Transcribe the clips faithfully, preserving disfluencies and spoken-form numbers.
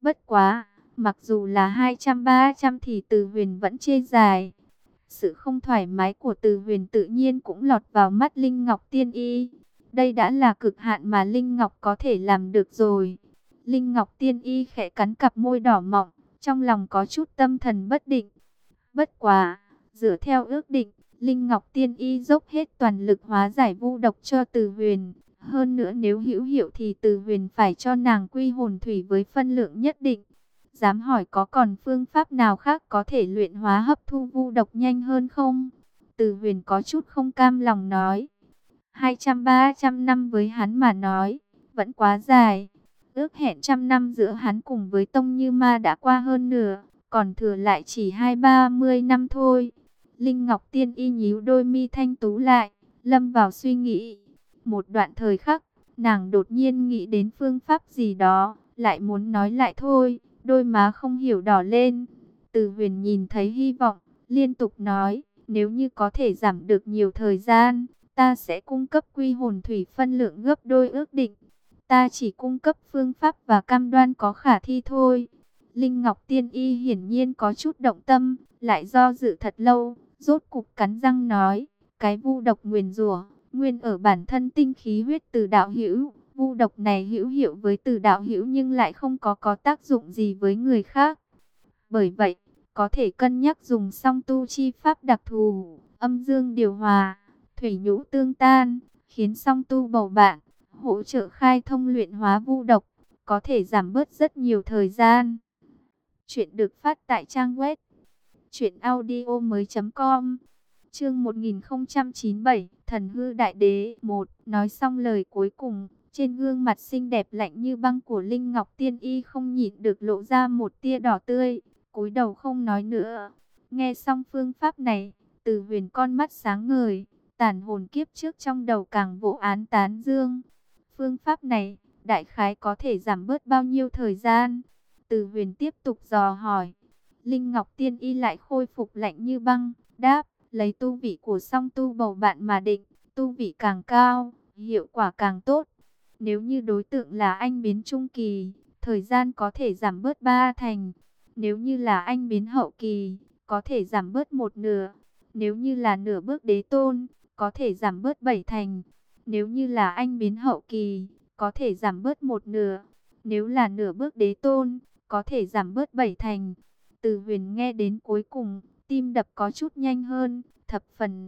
Bất quá, mặc dù là hai trăm ba trăm thì Từ Huyền vẫn chê dài. Sự không thoải mái của Từ Huyền tự nhiên cũng lọt vào mắt Linh Ngọc Tiên Y. Đây đã là cực hạn mà Linh Ngọc có thể làm được rồi. Linh Ngọc Tiên Y khẽ cắn cặp môi đỏ mọng, trong lòng có chút tâm thần bất định. Bất quá, dựa theo ước định, Linh Ngọc Tiên Y dốc hết toàn lực hóa giải vu độc cho Từ Huyền. Hơn nữa nếu hữu hiệu thì Từ Huyền phải cho nàng quy hồn thủy với phân lượng nhất định. Dám hỏi có còn phương pháp nào khác có thể luyện hóa hấp thu vu độc nhanh hơn không? Từ Huyền có chút không cam lòng nói. hai trăm ba trăm năm với hắn mà nói, vẫn quá dài. Ước hẹn trăm năm giữa hắn cùng với Tông Như Ma đã qua hơn nửa, còn thừa lại chỉ hai ba mươi năm thôi. Linh Ngọc Tiên Y nhíu đôi mi thanh tú lại, lâm vào suy nghĩ. Một đoạn thời khắc, nàng đột nhiên nghĩ đến phương pháp gì đó, lại muốn nói lại thôi, đôi má không hiểu đỏ lên. Từ Huyền nhìn thấy hy vọng, liên tục nói, nếu như có thể giảm được nhiều thời gian, ta sẽ cung cấp quy hồn thủy phân lượng gấp đôi ước định. Ta chỉ cung cấp phương pháp và cam đoan có khả thi thôi. Linh Ngọc Tiên Y hiển nhiên có chút động tâm, lại do dự thật lâu, rốt cục cắn răng nói, cái vu độc nguyền rủa nguyên ở bản thân tinh khí huyết Từ đạo hữu. Vu độc này hữu hiệu với Từ đạo hữu nhưng lại không có có tác dụng gì với người khác. Bởi vậy, có thể cân nhắc dùng song tu chi pháp đặc thù, âm dương điều hòa, thủy nhũ tương tan, khiến song tu bầu bạn, hỗ trợ khai thông luyện hóa vu độc, có thể giảm bớt rất nhiều thời gian. Chuyện được phát tại trang web truyện audio mới chấm com. Chương một nghìn không trăm chín mươi bảy, Thần hư đại đế một. Nói xong lời cuối cùng, trên gương mặt xinh đẹp lạnh như băng của Linh Ngọc Tiên Y không nhịn được lộ ra một tia đỏ tươi, cúi đầu không nói nữa. Nghe xong phương pháp này, Từ Huyền con mắt sáng ngời, tàn hồn kiếp trước trong đầu càng vỗ án tán dương. Phương pháp này, đại khái có thể giảm bớt bao nhiêu thời gian? Từ Huyền tiếp tục dò hỏi. Linh Ngọc Tiên Y lại khôi phục lạnh như băng, đáp, lấy tu vị của song tu bầu bạn mà định, tu vị càng cao, hiệu quả càng tốt. Nếu như đối tượng là anh biến trung kỳ, thời gian có thể giảm bớt ba thành. Nếu như là anh biến hậu kỳ, có thể giảm bớt một nửa. Nếu như là nửa bước đế tôn, có thể giảm bớt bảy thành. Nếu như là anh biến hậu kỳ, có thể giảm bớt một nửa. Nếu là nửa bước đế tôn, có thể giảm bớt bảy thành. Từ Huyền nghe đến cuối cùng, tim đập có chút nhanh hơn, thập phần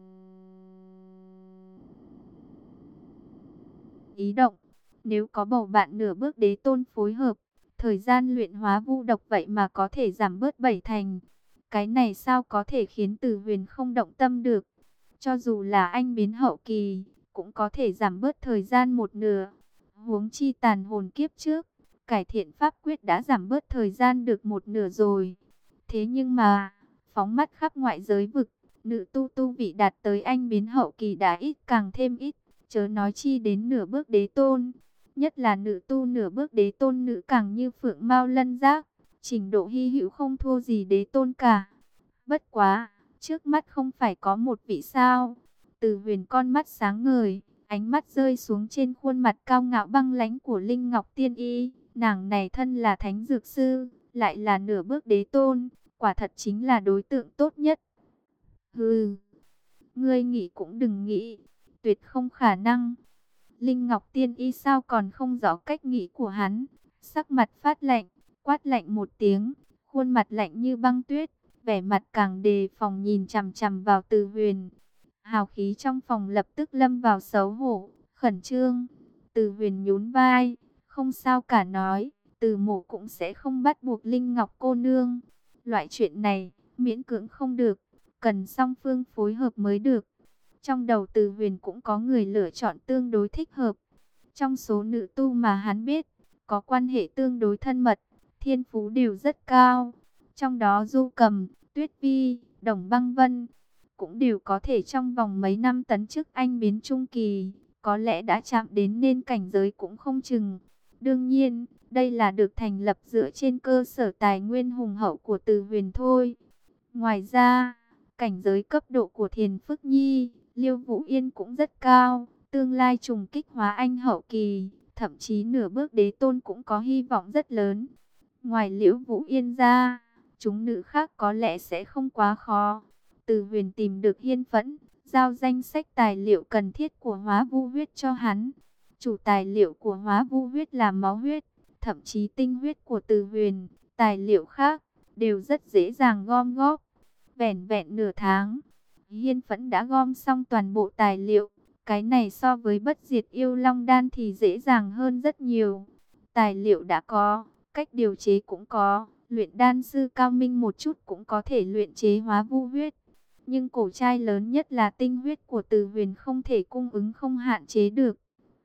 ý động. Nếu có bầu bạn nửa bước đế tôn phối hợp, thời gian luyện hóa vu độc vậy mà có thể giảm bớt bảy thành. Cái này sao có thể khiến Từ Huyền không động tâm được? Cho dù là anh biến hậu kỳ, cũng có thể giảm bớt thời gian một nửa. Huống chi tàn hồn kiếp trước, cải thiện pháp quyết đã giảm bớt thời gian được một nửa rồi. Thế nhưng mà, phóng mắt khắp ngoại giới vực, nữ tu tu vị đạt tới anh biến hậu kỳ đã ít càng thêm ít, chớ nói chi đến nửa bước đế tôn. Nhất là nữ tu nửa bước đế tôn nữ càng như phượng mao lân giác, trình độ hy hữu không thua gì đế tôn cả. Bất quá, trước mắt không phải có một vị sao? Từ Huyền con mắt sáng ngời, ánh mắt rơi xuống trên khuôn mặt cao ngạo băng lãnh của Linh Ngọc Tiên Y. Nàng này thân là thánh dược sư, lại là nửa bước đế tôn, quả thật chính là đối tượng tốt nhất. Hừ, ngươi nghĩ cũng đừng nghĩ, tuyệt không khả năng. Linh Ngọc Tiên Y sao còn không rõ cách nghĩ của hắn, sắc mặt phát lạnh, quát lạnh một tiếng, khuôn mặt lạnh như băng tuyết, vẻ mặt càng đề phòng nhìn chằm chằm vào Từ Huyền. Hào khí trong phòng lập tức lâm vào xấu hổ, khẩn trương. Từ Huyền nhún vai, không sao cả nói, Từ mộ cũng sẽ không bắt buộc Linh Ngọc cô nương. Loại chuyện này, miễn cưỡng không được, cần song phương phối hợp mới được. Trong đầu Từ Huyền cũng có người lựa chọn tương đối thích hợp. Trong số nữ tu mà hắn biết, có quan hệ tương đối thân mật, thiên phú đều rất cao. Trong đó Du Cầm, Tuyết Vi, Đồng Băng Vân cũng đều có thể trong vòng mấy năm tấn chức anh biến trung kỳ, có lẽ đã chạm đến nên cảnh giới cũng không chừng. Đương nhiên, đây là được thành lập dựa trên cơ sở tài nguyên hùng hậu của Từ Huyền thôi. Ngoài ra, cảnh giới cấp độ của Thiền Phức Nhi, Liêu Vũ Yên cũng rất cao, tương lai trùng kích hóa anh hậu kỳ, thậm chí nửa bước đế tôn cũng có hy vọng rất lớn. Ngoài Liễu Vũ Yên ra, chúng nữ khác có lẽ sẽ không quá khó. Từ Huyền tìm được Hiên Phẫn, giao danh sách tài liệu cần thiết của Hóa Vu huyết cho hắn. Chủ tài liệu của Hóa Vu huyết là máu huyết, thậm chí tinh huyết của Từ Huyền. Tài liệu khác đều rất dễ dàng gom góp. Vẻn vẹn nửa tháng, Hiên Phẫn đã gom xong toàn bộ tài liệu. Cái này so với bất diệt yêu long đan thì dễ dàng hơn rất nhiều. Tài liệu đã có, cách điều chế cũng có, luyện đan sư cao minh một chút cũng có thể luyện chế Hóa Vu huyết. Nhưng cổ trai lớn nhất là tinh huyết của Từ Huyền không thể cung ứng không hạn chế được.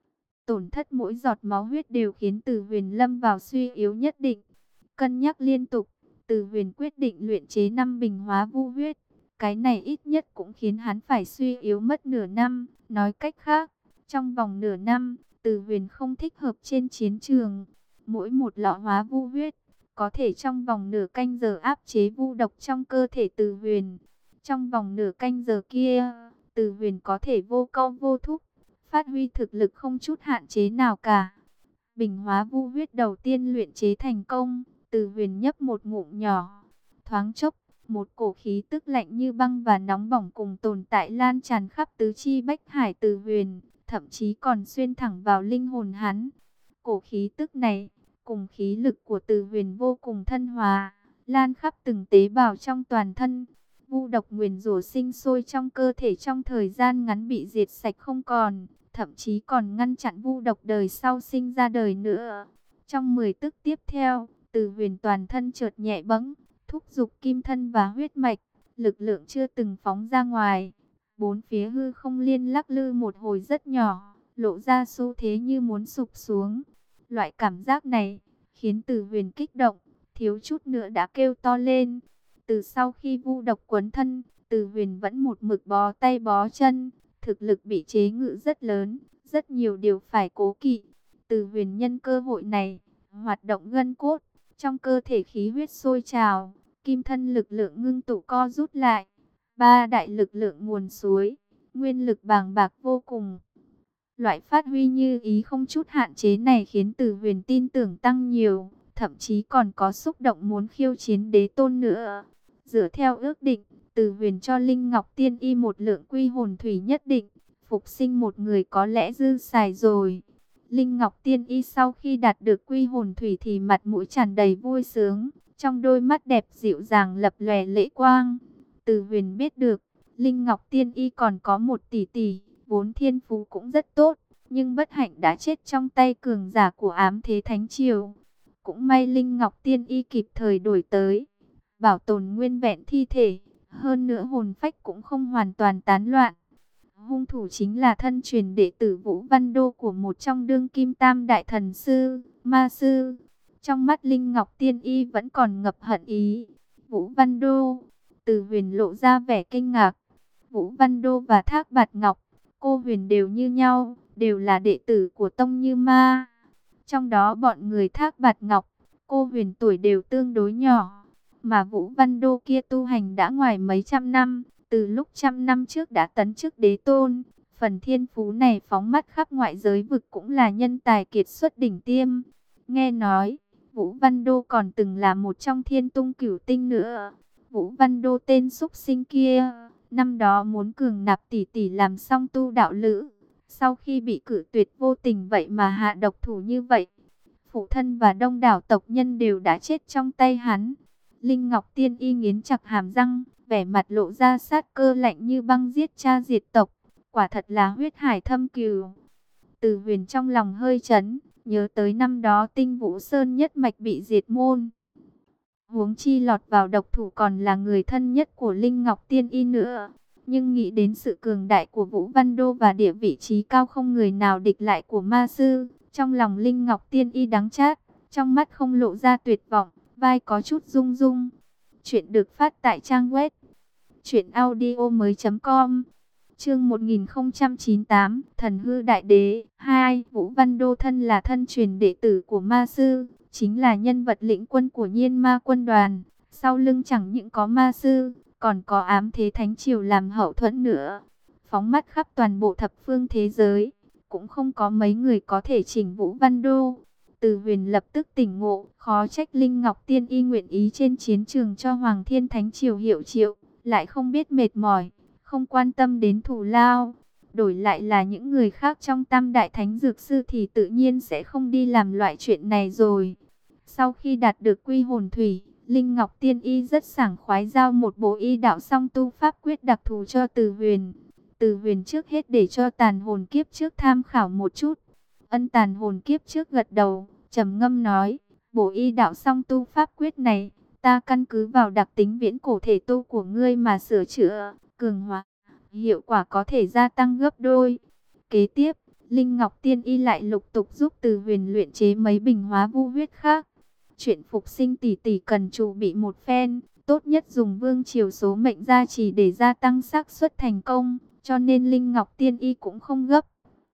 Tổn thất mỗi giọt máu huyết đều khiến Từ Huyền lâm vào suy yếu nhất định. Cân nhắc liên tục, Từ Huyền quyết định luyện chế năm bình Hóa Vu huyết. Cái này ít nhất cũng khiến hắn phải suy yếu mất nửa năm. Nói cách khác, trong vòng nửa năm, Từ Huyền không thích hợp trên chiến trường. Mỗi một lọ Hóa Vu huyết có thể trong vòng nửa canh giờ áp chế vu độc trong cơ thể Từ Huyền. Trong vòng nửa canh giờ kia, Từ Huyền có thể vô câu vô thúc, phát huy thực lực không chút hạn chế nào cả. Bình Hóa Vu huyết đầu tiên luyện chế thành công, Từ Huyền nhấp một ngụm nhỏ. Thoáng chốc, một cổ khí tức lạnh như băng và nóng bỏng cùng tồn tại lan tràn khắp tứ chi bách hải Từ Huyền, thậm chí còn xuyên thẳng vào linh hồn hắn. Cổ khí tức này, cùng khí lực của Từ Huyền vô cùng thân hòa, lan khắp từng tế bào trong toàn thân. Vu độc nguyền rủa sinh sôi trong cơ thể trong thời gian ngắn bị diệt sạch không còn, thậm chí còn ngăn chặn vu độc đời sau sinh ra đời nữa. Trong mười tức tiếp theo, Từ Huyền toàn thân chợt nhẹ bẫng, thúc giục kim thân và huyết mạch, lực lượng chưa từng phóng ra ngoài. Bốn phía hư không liên lắc lư một hồi rất nhỏ, lộ ra xu thế như muốn sụp xuống. Loại cảm giác này khiến Từ Huyền kích động, thiếu chút nữa đã kêu to lên. Từ sau khi vu độc quấn thân, Từ Huyền vẫn một mực bó tay bó chân, thực lực bị chế ngự rất lớn, rất nhiều điều phải cố kỵ. Từ Huyền nhân cơ hội này, hoạt động gân cốt, trong cơ thể khí huyết sôi trào, kim thân lực lượng ngưng tụ co rút lại. Ba đại lực lượng nguồn suối, nguyên lực bàng bạc vô cùng. Loại phát huy như ý không chút hạn chế này khiến Từ Huyền tin tưởng tăng nhiều, thậm chí còn có xúc động muốn khiêu chiến đế tôn nữa. Dựa theo ước định, Từ Huyền cho Linh Ngọc Tiên Y một lượng quy hồn thủy nhất định, phục sinh một người có lẽ dư xài rồi. Linh Ngọc Tiên Y sau khi đạt được quy hồn thủy thì mặt mũi tràn đầy vui sướng, trong đôi mắt đẹp dịu dàng lập lòe lệ quang. Từ Huyền biết được, Linh Ngọc Tiên Y còn có một tỷ tỷ, vốn thiên phú cũng rất tốt, nhưng bất hạnh đã chết trong tay cường giả của Ám Thế Thánh Triều. Cũng may Linh Ngọc Tiên Y kịp thời đổi tới, bảo tồn nguyên vẹn thi thể, hơn nữa hồn phách cũng không hoàn toàn tán loạn. Hung thủ chính là thân truyền đệ tử Vũ Văn Đô của một trong đương kim tam đại thần sư, ma sư. Trong mắt Linh Ngọc Tiên Y vẫn còn ngập hận ý. Vũ Văn Đô, Từ Huyền lộ ra vẻ kinh ngạc. Vũ Văn Đô và Thác Bạt Ngọc, cô Huyền đều như nhau, đều là đệ tử của Tông Như Ma. Trong đó bọn người Thác Bạt Ngọc, cô Huyền tuổi đều tương đối nhỏ, mà Vũ Văn Đô kia tu hành đã ngoài mấy trăm năm, từ lúc trăm năm trước đã tấn chức đế tôn. Phần thiên phú này phóng mắt khắp ngoại giới vực cũng là nhân tài kiệt xuất đỉnh tiêm. Nghe nói, Vũ Văn Đô còn từng là một trong thiên tung cửu tinh nữa. Vũ Văn Đô tên xúc sinh kia, năm đó muốn cường nạp tỷ tỷ làm song tu đạo lữ. Sau khi bị cử tuyệt vô tình vậy mà hạ độc thủ như vậy. Phụ thân và đông đảo tộc nhân đều đã chết trong tay hắn. Linh Ngọc Tiên Y nghiến chặt hàm răng, vẻ mặt lộ ra sát cơ lạnh như băng, giết cha diệt tộc. Quả thật là huyết hải thâm cừu. Từ Huyền trong lòng hơi chấn, nhớ tới năm đó Tinh Vũ Sơn nhất mạch bị diệt môn. Huống chi lọt vào độc thủ còn là người thân nhất của Linh Ngọc Tiên Y nữa. Nhưng nghĩ đến sự cường đại của Vũ Văn Đô và địa vị trí cao không người nào địch lại của ma sư, trong lòng Linh Ngọc Tiên Y đắng chát, trong mắt không lộ ra tuyệt vọng, vai có chút rung rung. Chuyện được phát tại trang web truyện audio mới chấm com. Chương một nghìn không trăm chín mươi tám, Thần hư đại đế hai. Vũ Văn Đô thân là thân truyền đệ tử của ma sư, chính là nhân vật lĩnh quân của Nhiên Ma quân đoàn. Sau lưng chẳng những có ma sư, còn có Ám Thế Thánh Triều làm hậu thuẫn nữa. Phóng mắt khắp toàn bộ thập phương thế giới, cũng không có mấy người có thể chỉnh Vũ Văn Đô. Từ Huyền lập tức tỉnh ngộ, khó trách Linh Ngọc Tiên Y nguyện ý trên chiến trường cho Hoàng Thiên Thánh Triều hiệu triệu, lại không biết mệt mỏi, không quan tâm đến thù lao. Đổi lại là những người khác trong Tam Đại Thánh Dược Sư thì tự nhiên sẽ không đi làm loại chuyện này rồi. Sau khi đạt được Quy Hồn Thủy, Linh Ngọc Tiên Y rất sảng khoái giao một bộ y đạo song tu pháp quyết đặc thù cho Từ Huyền. Từ Huyền trước hết để cho Tàn Hồn Kiếp trước tham khảo một chút. Ân Tàn Hồn Kiếp trước gật đầu, trầm ngâm nói, bộ y đạo song tu pháp quyết này, ta căn cứ vào đặc tính viễn cổ thể tu của ngươi mà sửa chữa, cường hóa, hiệu quả có thể gia tăng gấp đôi. Kế tiếp, Linh Ngọc Tiên Y lại lục tục giúp Từ Huyền luyện chế mấy bình hóa vu huyết khác. Chuyện phục sinh tỷ tỷ cần chuẩn bị một phen, tốt nhất dùng vương triều số mệnh gia trì để gia tăng xác suất thành công, cho nên Linh Ngọc Tiên Y cũng không gấp.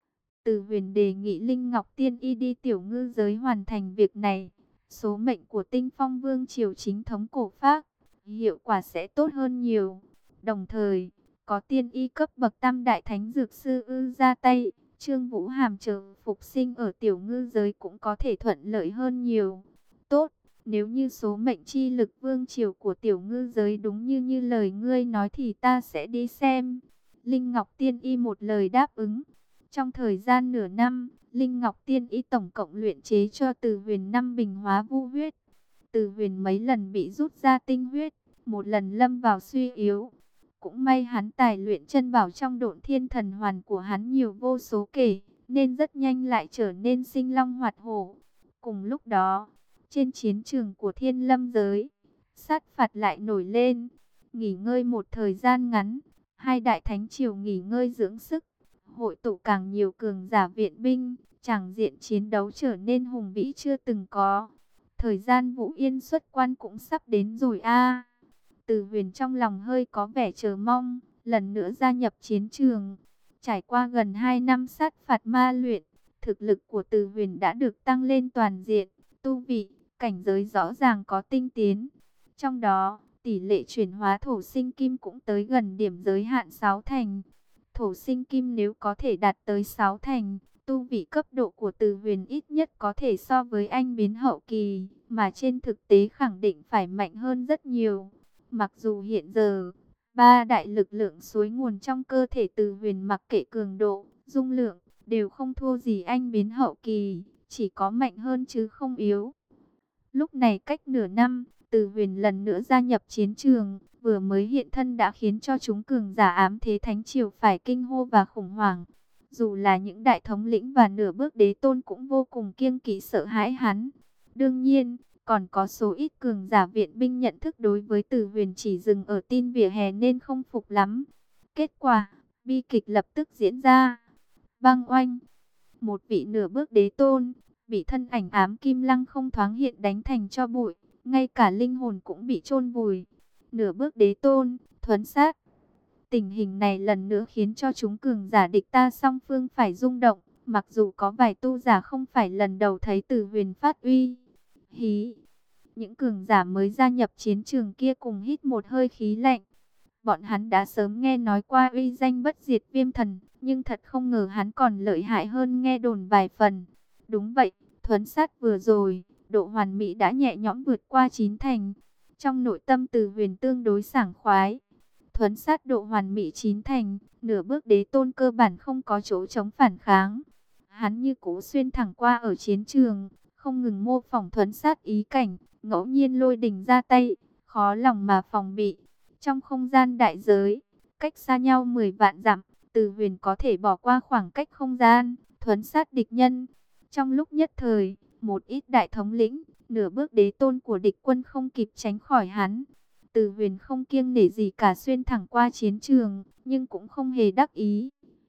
Từ Huyền đề nghị Linh Ngọc Tiên Y đi tiểu ngư giới hoàn thành việc này. Số mệnh của Tinh Phong Vương triều chính thống cổ phác, hiệu quả sẽ tốt hơn nhiều. Đồng thời, có tiên y cấp bậc Tam Đại Thánh Dược Sư ư ra tay, Trương Vũ Hàm chờ phục sinh ở tiểu ngư giới cũng có thể thuận lợi hơn nhiều. Tốt, nếu như số mệnh chi lực vương triều của tiểu ngư giới đúng như như lời ngươi nói thì ta sẽ đi xem. Linh Ngọc Tiên Y một lời đáp ứng. Trong thời gian nửa năm, Linh Ngọc Tiên Y tổng cộng luyện chế cho Từ Huyền năm bình hóa vu huyết. Từ Huyền mấy lần bị rút ra tinh huyết, một lần lâm vào suy yếu. Cũng may hắn tài luyện chân bảo trong Độn Thiên Thần Hoàn của hắn nhiều vô số kể, nên rất nhanh lại trở nên sinh long hoạt hổ. Cùng lúc đó, trên chiến trường của Thiên Lâm giới, sát phạt lại nổi lên. Nghỉ ngơi một thời gian ngắn, hai đại thánh triều nghỉ ngơi dưỡng sức, hội tụ càng nhiều cường giả viện binh, tràng diện chiến đấu trở nên hùng vĩ chưa từng có. Thời gian Vũ Yên xuất quan cũng sắp đến rồi a. Từ Huyền trong lòng hơi có vẻ chờ mong, lần nữa gia nhập chiến trường. Trải qua gần hai năm sát phạt ma luyện, thực lực của Từ Huyền đã được tăng lên toàn diện, tu vị, cảnh giới rõ ràng có tinh tiến. Trong đó, tỷ lệ chuyển hóa thổ sinh kim cũng tới gần điểm giới hạn sáu thành. Thổ sinh kim nếu có thể đạt tới sáu thành, tu vị cấp độ của Từ Huyền ít nhất có thể so với anh biến hậu kỳ, mà trên thực tế khẳng định phải mạnh hơn rất nhiều. Mặc dù hiện giờ, ba đại lực lượng suối nguồn trong cơ thể Từ Huyền mặc kệ cường độ, dung lượng, đều không thua gì anh biến hậu kỳ, chỉ có mạnh hơn chứ không yếu. Lúc này cách nửa năm, Từ Huyền lần nữa gia nhập chiến trường, vừa mới hiện thân đã khiến cho chúng cường giả ám thế thánh triều phải kinh hô và khủng hoảng. Dù là những đại thống lĩnh và nửa bước đế tôn cũng vô cùng kiêng kỵ sợ hãi hắn. Đương nhiên, còn có số ít cường giả viện binh nhận thức đối với Từ Huyền chỉ dừng ở tin vỉa hè nên không phục lắm. Kết quả, bi kịch lập tức diễn ra. Bang oanh, một vị nửa bước đế tôn, bị thân ảnh ám kim lăng không thoáng hiện đánh thành cho bụi, ngay cả linh hồn cũng bị chôn vùi. Nửa bước đế tôn, thuấn sát. Tình hình này lần nữa khiến cho chúng cường giả địch ta song phương phải rung động, mặc dù có vài tu giả không phải lần đầu thấy Từ Huyền phát uy. Hí, những cường giả mới gia nhập chiến trường kia cùng hít một hơi khí lạnh. Bọn hắn đã sớm nghe nói qua uy danh bất diệt viêm thần, nhưng thật không ngờ hắn còn lợi hại hơn nghe đồn vài phần. Đúng vậy, thuấn sát vừa rồi, độ hoàn mỹ đã nhẹ nhõm vượt qua chín thành. Trong nội tâm Từ Huyền tương đối sảng khoái. Thuấn sát độ hoàn mỹ chín thành, nửa bước đế tôn cơ bản không có chỗ chống phản kháng. Hắn như cố xuyên thẳng qua ở chiến trường, không ngừng mô phỏng thuấn sát ý cảnh, ngẫu nhiên lôi đình ra tay, khó lòng mà phòng bị. Trong không gian đại giới, cách xa nhau mười vạn dặm, Từ Huyền có thể bỏ qua khoảng cách không gian, thuấn sát địch nhân. Trong lúc nhất thời, một ít đại thống lĩnh, nửa bước đế tôn của địch quân không kịp tránh khỏi hắn. Từ Huyền không kiêng nể gì cả xuyên thẳng qua chiến trường, nhưng cũng không hề đắc ý.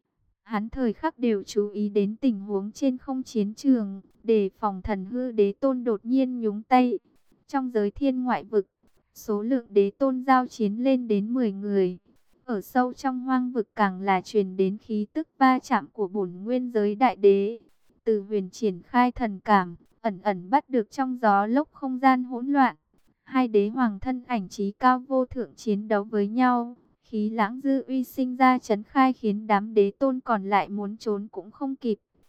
Hắn thời khắc đều chú ý đến tình huống trên không chiến trường, để phòng thần hư đế tôn đột nhiên nhúng tay. Trong giới thiên ngoại vực, số lượng đế tôn giao chiến lên đến mười người. Ở sâu trong hoang vực càng là truyền đến khí tức va chạm của bổn nguyên giới đại đế. Từ Huyền triển khai thần cảm, ẩn ẩn bắt được trong gió lốc không gian hỗn loạn. Hai đế hoàng thân ảnh trí cao vô thượng chiến đấu với nhau. Khí lãng dư uy sinh ra chấn khai khiến đám đế tôn còn lại muốn trốn cũng không kịp.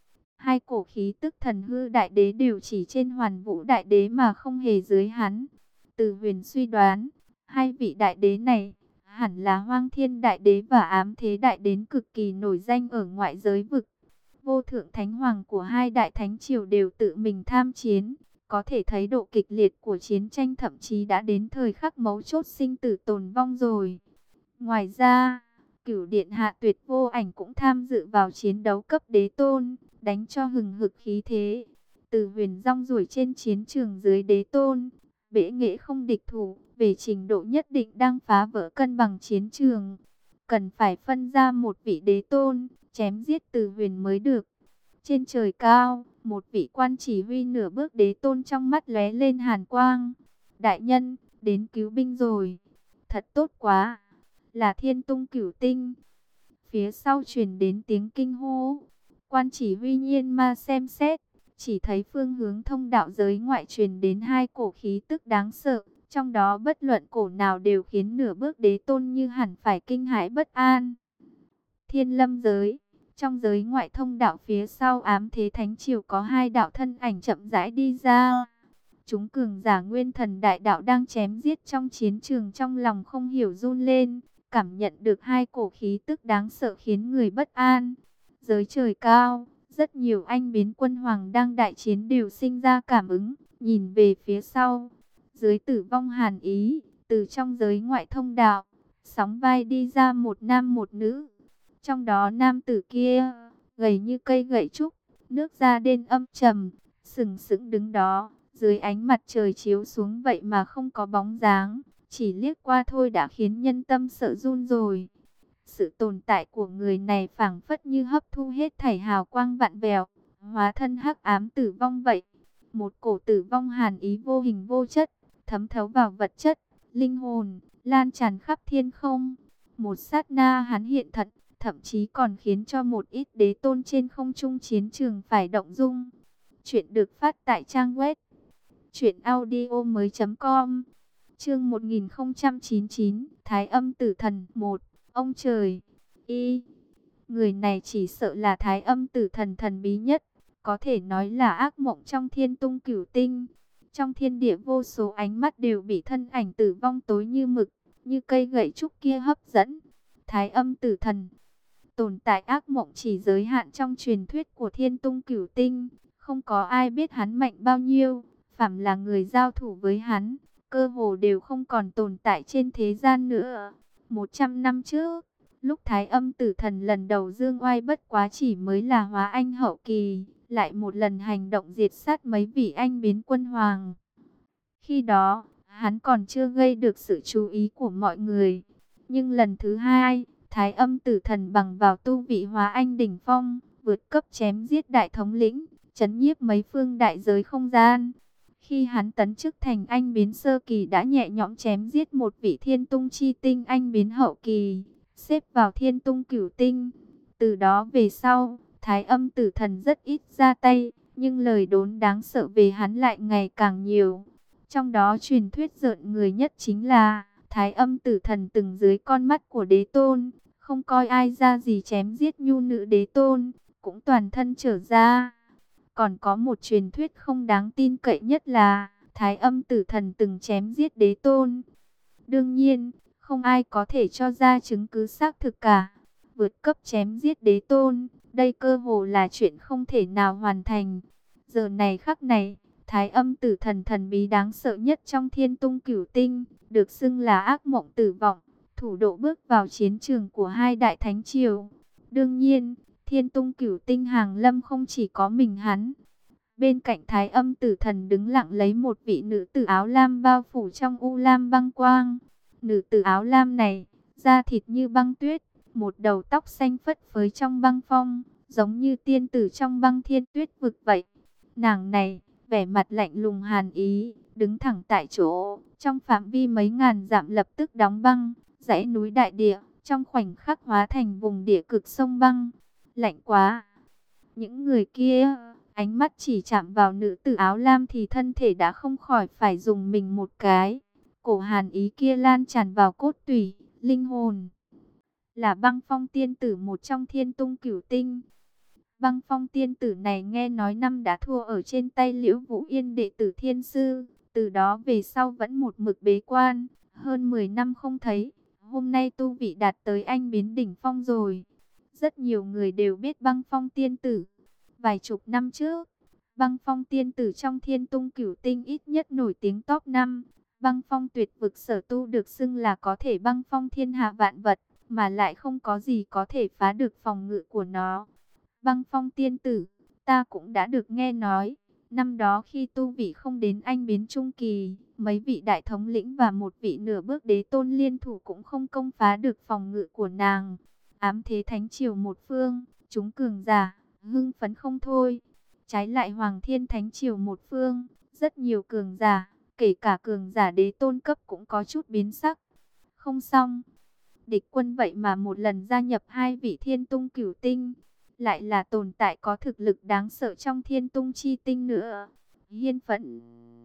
Hai cổ khí tức thần hư đại đế đều chỉ trên Hoàn Vũ đại đế mà không hề dưới hắn. Từ Huyền suy đoán, hai vị đại đế này hẳn là Hoang Thiên đại đế và Ám Thế đại đến cực kỳ nổi danh ở ngoại giới vực. Vô thượng thánh hoàng của hai đại thánh triều đều tự mình tham chiến, có thể thấy độ kịch liệt của chiến tranh thậm chí đã đến thời khắc mấu chốt sinh tử tồn vong rồi. Ngoài ra, Cửu điện hạ Tuyệt Vô Ảnh cũng tham dự vào chiến đấu cấp đế tôn, đánh cho hừng hực khí thế. Từ Huyền rong ruổi trên chiến trường dưới đế tôn, bệ nghệ không địch thủ, về trình độ nhất định đang phá vỡ cân bằng chiến trường. Cần phải phân ra một vị đế tôn, chém giết Từ Huyền mới được. Trên trời cao, một vị quan chỉ huy nửa bước đế tôn trong mắt lóe lên hàn quang. Đại nhân, đến cứu binh rồi. Thật tốt quá. Là Thiên Tung Cửu Tinh. Phía sau truyền đến tiếng kinh hô. Quan chỉ huy Nhiên Ma xem xét, chỉ thấy phương hướng thông đạo giới ngoại truyền đến hai cổ khí tức đáng sợ, trong đó bất luận cổ nào đều khiến nửa bước đế tôn như hẳn phải kinh hãi bất an. Thiên Lâm giới, trong giới ngoại thông đạo phía sau Ám Thế Thánh Triều có hai đạo thân ảnh chậm rãi đi ra. Chúng cường giả nguyên thần đại đạo đang chém giết trong chiến trường, trong lòng không hiểu run lên, cảm nhận được hai cổ khí tức đáng sợ khiến người bất an. Giới trời cao, rất nhiều anh biến quân hoàng đang đại chiến đều sinh ra cảm ứng, nhìn về phía sau. Dưới tử vong hàn ý, từ trong giới ngoại thông đạo, sóng vai đi ra một nam một nữ. Trong đó nam tử kia, gầy như cây gậy trúc, nước da đen âm trầm, sừng sững đứng đó, dưới ánh mặt trời chiếu xuống vậy mà không có bóng dáng, chỉ liếc qua thôi đã khiến nhân tâm sợ run rồi. Sự tồn tại của người này phảng phất như hấp thu hết thảy hào quang vạn vẹo, hóa thân hắc ám tử vong vậy. Một cổ tử vong hàn ý vô hình vô chất, thấm thấu vào vật chất, linh hồn, lan tràn khắp thiên không. Một sát na hắn hiện thật, thậm chí còn khiến cho một ít đế tôn trên không trung chiến trường phải động dung. Chuyện được phát tại trang web truyện audio mới chấm com. Chương một nghìn không trăm chín mươi chín, Thái Âm Tử Thần một. Ông trời, y, người này chỉ sợ là Thái Âm Tử Thần thần bí nhất, có thể nói là ác mộng trong Thiên Tung Cửu Tinh. Trong thiên địa vô số ánh mắt đều bị thân ảnh tử vong tối như mực, như cây gậy trúc kia hấp dẫn. Thái Âm Tử Thần, tồn tại ác mộng chỉ giới hạn trong truyền thuyết của Thiên Tung Cửu Tinh, không có ai biết hắn mạnh bao nhiêu, phàm là người giao thủ với hắn, cơ hồ đều không còn tồn tại trên thế gian nữa. Một trăm năm trước, lúc Thái Âm Tử Thần lần đầu dương oai bất quá chỉ mới là hóa anh hậu kỳ, lại một lần hành động diệt sát mấy vị anh biến quân hoàng. Khi đó, hắn còn chưa gây được sự chú ý của mọi người. Nhưng lần thứ hai, Thái Âm Tử Thần bằng vào tu vị hóa anh đỉnh phong, vượt cấp chém giết đại thống lĩnh, trấn nhiếp mấy phương đại giới không gian. Khi hắn tấn chức thành anh biến sơ kỳ đã nhẹ nhõm chém giết một vị Thiên Tung chi tinh anh biến hậu kỳ, xếp vào Thiên Tung Cửu Tinh. Từ đó về sau, Thái Âm Tử Thần rất ít ra tay, nhưng lời đồn đáng sợ về hắn lại ngày càng nhiều. Trong đó truyền thuyết rợn người nhất chính là Thái Âm Tử Thần từng dưới con mắt của đế tôn, không coi ai ra gì chém giết nhu nữ đế tôn, cũng toàn thân trở ra. Còn có một truyền thuyết không đáng tin cậy nhất là Thái Âm Tử Thần từng chém giết đế tôn. Đương nhiên, không ai có thể cho ra chứng cứ xác thực cả. Vượt cấp chém giết đế tôn, đây cơ hồ là chuyện không thể nào hoàn thành. Giờ này khắc này, Thái Âm Tử Thần thần bí đáng sợ nhất trong Thiên Tung Cửu Tinh, được xưng là ác mộng tử vọng, thủ độ bước vào chiến trường của hai đại thánh triều. Đương nhiên, Thiên Tung Cửu Tinh hàng lâm không chỉ có mình hắn. Bên cạnh Thái Âm Tử Thần đứng lặng lấy một vị nữ tử áo lam bao phủ trong u lam băng quang. Nữ tử áo lam này, da thịt như băng tuyết, một đầu tóc xanh phất phới trong băng phong, giống như tiên tử trong băng thiên tuyết vực vậy. Nàng này, vẻ mặt lạnh lùng hàn ý, đứng thẳng tại chỗ, trong phạm vi mấy ngàn dặm lập tức đóng băng, dãy núi đại địa, trong khoảnh khắc hóa thành vùng địa cực sông băng. Lạnh quá! Những người kia, ánh mắt chỉ chạm vào nữ tử áo lam thì thân thể đã không khỏi phải dùng mình một cái. Cổ hàn ý kia lan tràn vào cốt tủy, linh hồn. Là Băng Phong tiên tử một trong Thiên Tung Cửu Tinh. Băng Phong tiên tử này nghe nói năm đã thua ở trên tay Liễu Vũ Yên đệ tử thiên sư, từ đó về sau vẫn một mực bế quan, hơn mười năm không thấy, hôm nay tu vị đạt tới anh biến đỉnh phong rồi. Rất nhiều người đều biết Băng Phong tiên tử. Vài chục năm trước, Băng Phong tiên tử trong Thiên Tung Cửu Tinh ít nhất nổi tiếng top năm. Băng Phong tuyệt vực sở tu được xưng là có thể băng phong thiên hạ vạn vật, mà lại không có gì có thể phá được phòng ngự của nó. Băng Phong tiên tử, ta cũng đã được nghe nói, năm đó khi tu vị không đến anh biến trung kỳ, mấy vị đại thống lĩnh và một vị nửa bước đế tôn liên thủ cũng không công phá được phòng ngự của nàng. Ám thế thánh triều một phương, chúng cường giả, hưng phấn không thôi. Trái lại Hoàng Thiên thánh triều một phương, rất nhiều cường giả, kể cả cường giả đế tôn cấp cũng có chút biến sắc. Không xong, địch quân vậy mà một lần gia nhập hai vị Thiên Tung Cửu Tinh, lại là tồn tại có thực lực đáng sợ trong Thiên Tung chi tinh nữa. Hiên phẫn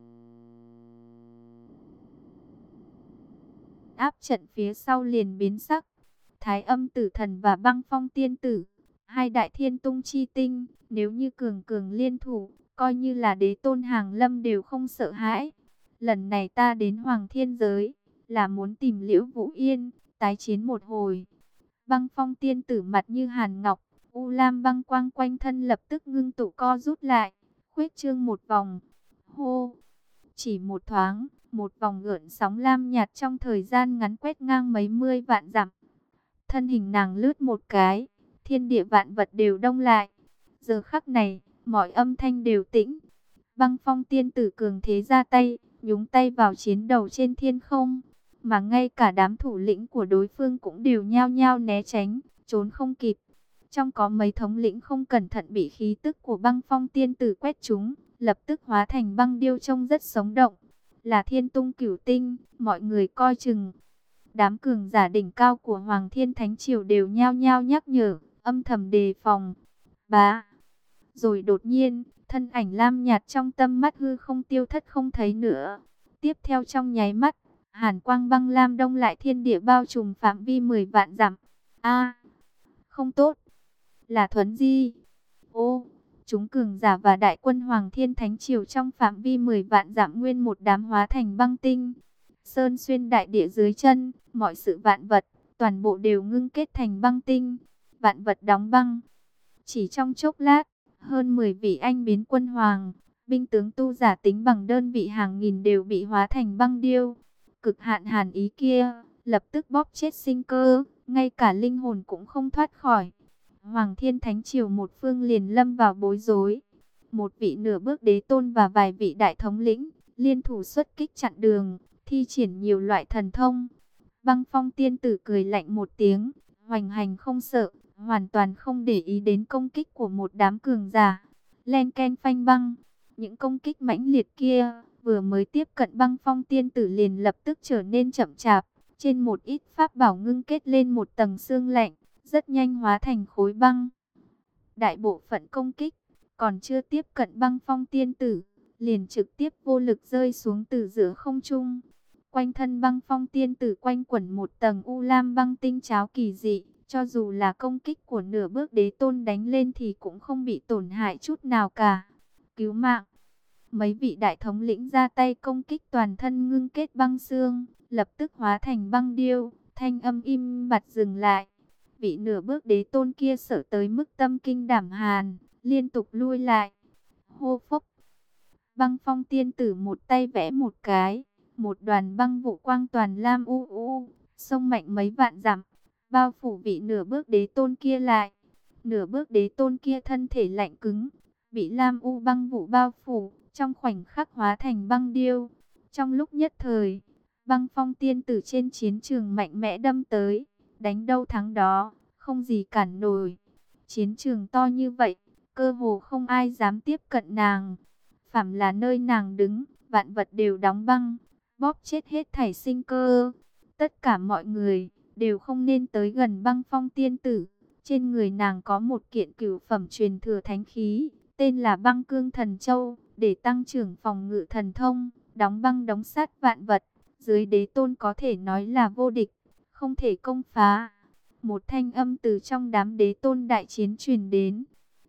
áp trận phía sau liền biến sắc. Thái Âm Tử Thần và Băng Phong tiên tử, hai đại Thiên Tung chi tinh, nếu như cường cường liên thủ, coi như là đế tôn hàng lâm đều không sợ hãi. Lần này ta đến Hoàng Thiên giới, là muốn tìm Liễu Vũ Yên, tái chiến một hồi. Băng Phong tiên tử mặt như hàn ngọc, u lam băng quang quanh thân lập tức ngưng tụ co rút lại, khuếch trương một vòng. Hô! Chỉ một thoáng, một vòng gợn sóng lam nhạt trong thời gian ngắn quét ngang mấy mươi vạn dặm. Thân hình nàng lướt một cái, thiên địa vạn vật đều đông lại. Giờ khắc này, mọi âm thanh đều tĩnh. Băng Phong tiên tử cường thế ra tay, nhúng tay vào chiến đầu trên thiên không, mà ngay cả đám thủ lĩnh của đối phương cũng đều nhao nhao né tránh, trốn không kịp. Trong có mấy thống lĩnh không cẩn thận bị khí tức của Băng Phong tiên tử quét trúng, lập tức hóa thành băng điêu trông rất sống động. Là Thiên Tung Cửu Tinh, mọi người coi chừng. Đám cường giả đỉnh cao của Hoàng Thiên Thánh Triều đều nhao nhao nhắc nhở, âm thầm đề phòng. Bá. Rồi đột nhiên, thân ảnh lam nhạt trong tâm mắt hư không tiêu thất không thấy nữa. Tiếp theo trong nháy mắt, hàn quang băng lam đông lại thiên địa bao trùm phạm vi mười vạn dặm. A, không tốt. Là Thuấn Di. Ô, chúng cường giả và đại quân Hoàng Thiên Thánh Triều trong phạm vi mười vạn dặm nguyên một đám hóa thành băng tinh. Sơn xuyên đại địa dưới chân, mọi sự vạn vật, toàn bộ đều ngưng kết thành băng tinh. Vạn vật đóng băng. Chỉ trong chốc lát, hơn mười vị anh biến quân hoàng, binh tướng tu giả tính bằng đơn vị hàng nghìn đều bị hóa thành băng điêu. Cực hạn hàn ý kia, lập tức bóp chết sinh cơ, ngay cả linh hồn cũng không thoát khỏi. Hoàng Thiên Thánh Triều một phương liền lâm vào bối rối. Một vị nửa bước đế tôn và vài vị đại thống lĩnh, liên thủ xuất kích chặn đường, thi triển nhiều loại thần thông. Băng Phong tiên tử cười lạnh một tiếng, hoành hành không sợ, hoàn toàn không để ý đến công kích của một đám cường giả. Len ken phanh băng, những công kích mãnh liệt kia, vừa mới tiếp cận Băng Phong tiên tử liền lập tức trở nên chậm chạp. Trên một ít pháp bảo ngưng kết lên một tầng xương lạnh, rất nhanh hóa thành khối băng. Đại bộ phận công kích, còn chưa tiếp cận Băng Phong tiên tử, liền trực tiếp vô lực rơi xuống từ giữa không trung. Quanh thân Băng Phong tiên tử quanh quẩn một tầng u lam băng tinh cháo kỳ dị, cho dù là công kích của nửa bước đế tôn đánh lên thì cũng không bị tổn hại chút nào cả. Cứu mạng! Mấy vị đại thống lĩnh ra tay công kích toàn thân ngưng kết băng xương, lập tức hóa thành băng điêu, thanh âm im bặt dừng lại. Vị nửa bước đế tôn kia sợ tới mức tâm kinh đảm hàn, liên tục lui lại. Hô phốc! Băng Phong tiên tử một tay vẽ một cái, một đoàn băng vụ quang toàn lam u u, xông mạnh mấy vạn dặm, bao phủ vị nửa bước đế tôn kia lại. Nửa bước đế tôn kia thân thể lạnh cứng, bị lam u băng vụ bao phủ, trong khoảnh khắc hóa thành băng điêu. Trong lúc nhất thời, Băng Phong tiên tử trên chiến trường mạnh mẽ đâm tới, đánh đâu thắng đó, không gì cản nổi. Chiến trường to như vậy, cơ hồ không ai dám tiếp cận nàng. Phàm là nơi nàng đứng, vạn vật đều đóng băng, bóp chết hết thảy sinh cơ. Tất cả mọi người đều không nên tới gần Băng Phong tiên tử. Trên người nàng có một kiện cửu phẩm truyền thừa thánh khí, tên là Băng Cương Thần Châu, để tăng trưởng phòng ngự thần thông, đóng băng đóng sát vạn vật. Dưới đế tôn có thể nói là vô địch, không thể công phá. Một thanh âm từ trong đám đế tôn đại chiến truyền đến.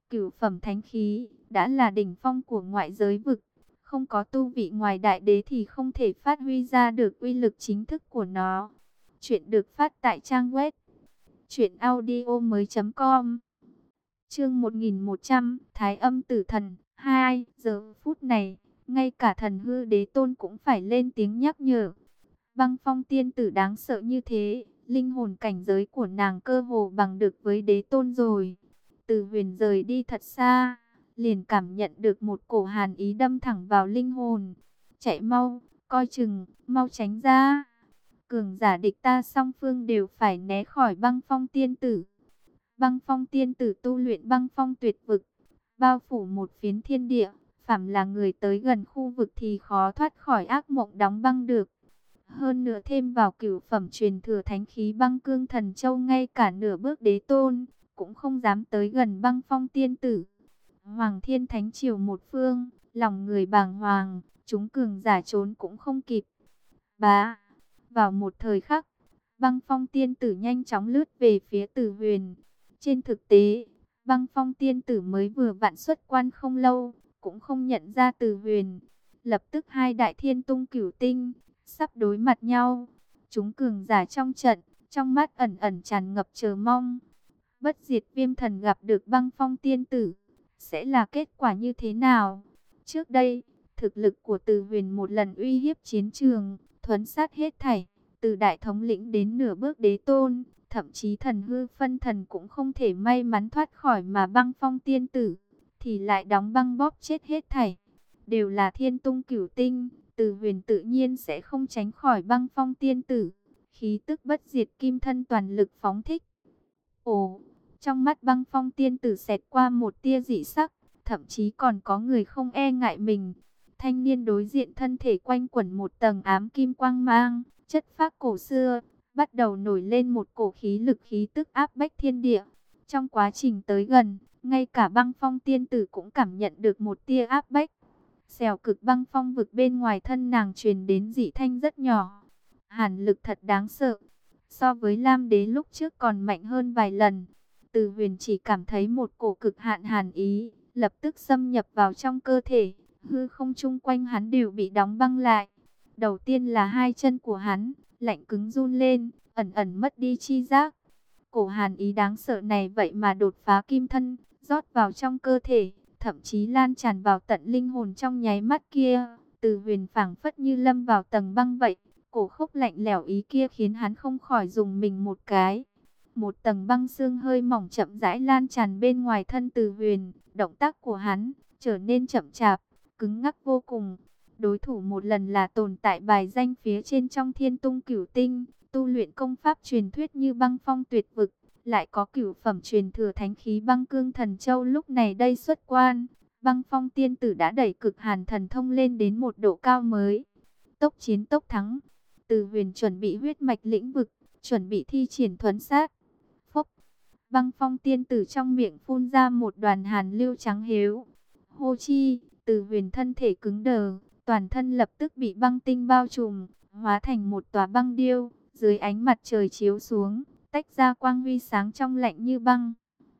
Cửu phẩm thánh khí đã là đỉnh phong của ngoại giới vực, không có tu vị ngoài đại đế thì không thể phát huy ra được uy lực chính thức của nó. Chuyện được phát tại trang web truyện audio mới.com. Chương một nghìn một trăm, Thái Âm Tử Thần hai. Giờ phút này, ngay cả Thần Hư Đế Tôn cũng phải lên tiếng nhắc nhở. Băng Phong tiên tử đáng sợ như thế, linh hồn cảnh giới của nàng cơ hồ bằng được với Đế Tôn rồi. Từ Huyền rời đi thật xa, liền cảm nhận được một cổ hàn ý đâm thẳng vào linh hồn. Chạy mau, coi chừng, mau tránh ra. Cường giả địch ta song phương đều phải né khỏi Băng Phong tiên tử. Băng Phong tiên tử tu luyện băng phong tuyệt vực, bao phủ một phiến thiên địa, phàm là người tới gần khu vực thì khó thoát khỏi ác mộng đóng băng được. Hơn nữa thêm vào cửu phẩm truyền thừa thánh khí băng cương thần châu, ngay cả nửa bước đế tôn cũng không dám tới gần Băng Phong tiên tử. Hoàng Thiên Thánh Triều một phương, lòng người bàng hoàng, chúng cường giả trốn cũng không kịp. Bá, vào một thời khắc, Băng Phong tiên tử nhanh chóng lướt về phía Từ Huyền. Trên thực tế, Băng Phong tiên tử mới vừa vặn xuất quan không lâu, cũng không nhận ra Từ Huyền. Lập tức hai đại thiên tung cửu tinh sắp đối mặt nhau. Chúng cường giả trong trận, trong mắt ẩn ẩn tràn ngập chờ mong. Bất diệt viêm thần gặp được Băng Phong tiên tử, sẽ là kết quả như thế nào? Trước đây, thực lực của Từ Huyền một lần uy hiếp chiến trường, thuấn sát hết thảy, từ đại thống lĩnh đến nửa bước đế tôn, thậm chí thần hư phân thần cũng không thể may mắn thoát khỏi, mà Băng Phong tiên tử thì lại đóng băng bóp chết hết thảy. Đều là thiên tung cửu tinh, Từ Huyền tự nhiên sẽ không tránh khỏi Băng Phong tiên tử. Khí tức bất diệt kim thân toàn lực phóng thích. Ồ, trong mắt Băng Phong tiên tử xẹt qua một tia dị sắc, thậm chí còn có người không e ngại mình. Thanh niên đối diện thân thể quanh quẩn một tầng ám kim quang mang, chất phác cổ xưa, bắt đầu nổi lên một cổ khí lực khí tức áp bách thiên địa. Trong quá trình tới gần, ngay cả Băng Phong tiên tử cũng cảm nhận được một tia áp bách. Xèo cực băng phong vực bên ngoài thân nàng truyền đến dị thanh rất nhỏ. Hàn lực thật đáng sợ, so với Lam Đế lúc trước còn mạnh hơn vài lần. Từ Huyền chỉ cảm thấy một cổ cực hạn hàn ý lập tức xâm nhập vào trong cơ thể, hư không chung quanh hắn đều bị đóng băng lại. Đầu tiên là hai chân của hắn, lạnh cứng run lên, ẩn ẩn mất đi chi giác. Cổ hàn ý đáng sợ này vậy mà đột phá kim thân, rót vào trong cơ thể, thậm chí lan tràn vào tận linh hồn trong nháy mắt kia. Từ Huyền phảng phất như lâm vào tầng băng vậy, cổ khốc lạnh lẽo ý kia khiến hắn không khỏi dùng mình một cái. Một tầng băng xương hơi mỏng chậm rãi lan tràn bên ngoài thân Từ Huyền, động tác của hắn trở nên chậm chạp, cứng ngắc vô cùng. Đối thủ một lần là tồn tại bài danh phía trên trong thiên tung cửu tinh, tu luyện công pháp truyền thuyết như băng phong tuyệt vực, lại có cửu phẩm truyền thừa thánh khí băng cương thần châu. Lúc này đây xuất quan, Băng Phong tiên tử đã đẩy cực hàn thần thông lên đến một độ cao mới. Tốc chiến tốc thắng, Từ Huyền chuẩn bị huyết mạch lĩnh vực, chuẩn bị thi triển thuấn sát. Phốc, Băng Phong tiên tử trong miệng phun ra một đoàn hàn lưu trắng hếu. Hô chi, Từ Huyền thân thể cứng đờ, toàn thân lập tức bị băng tinh bao trùm, hóa thành một tòa băng điêu, dưới ánh mặt trời chiếu xuống, tách ra quang huy sáng trong lạnh như băng.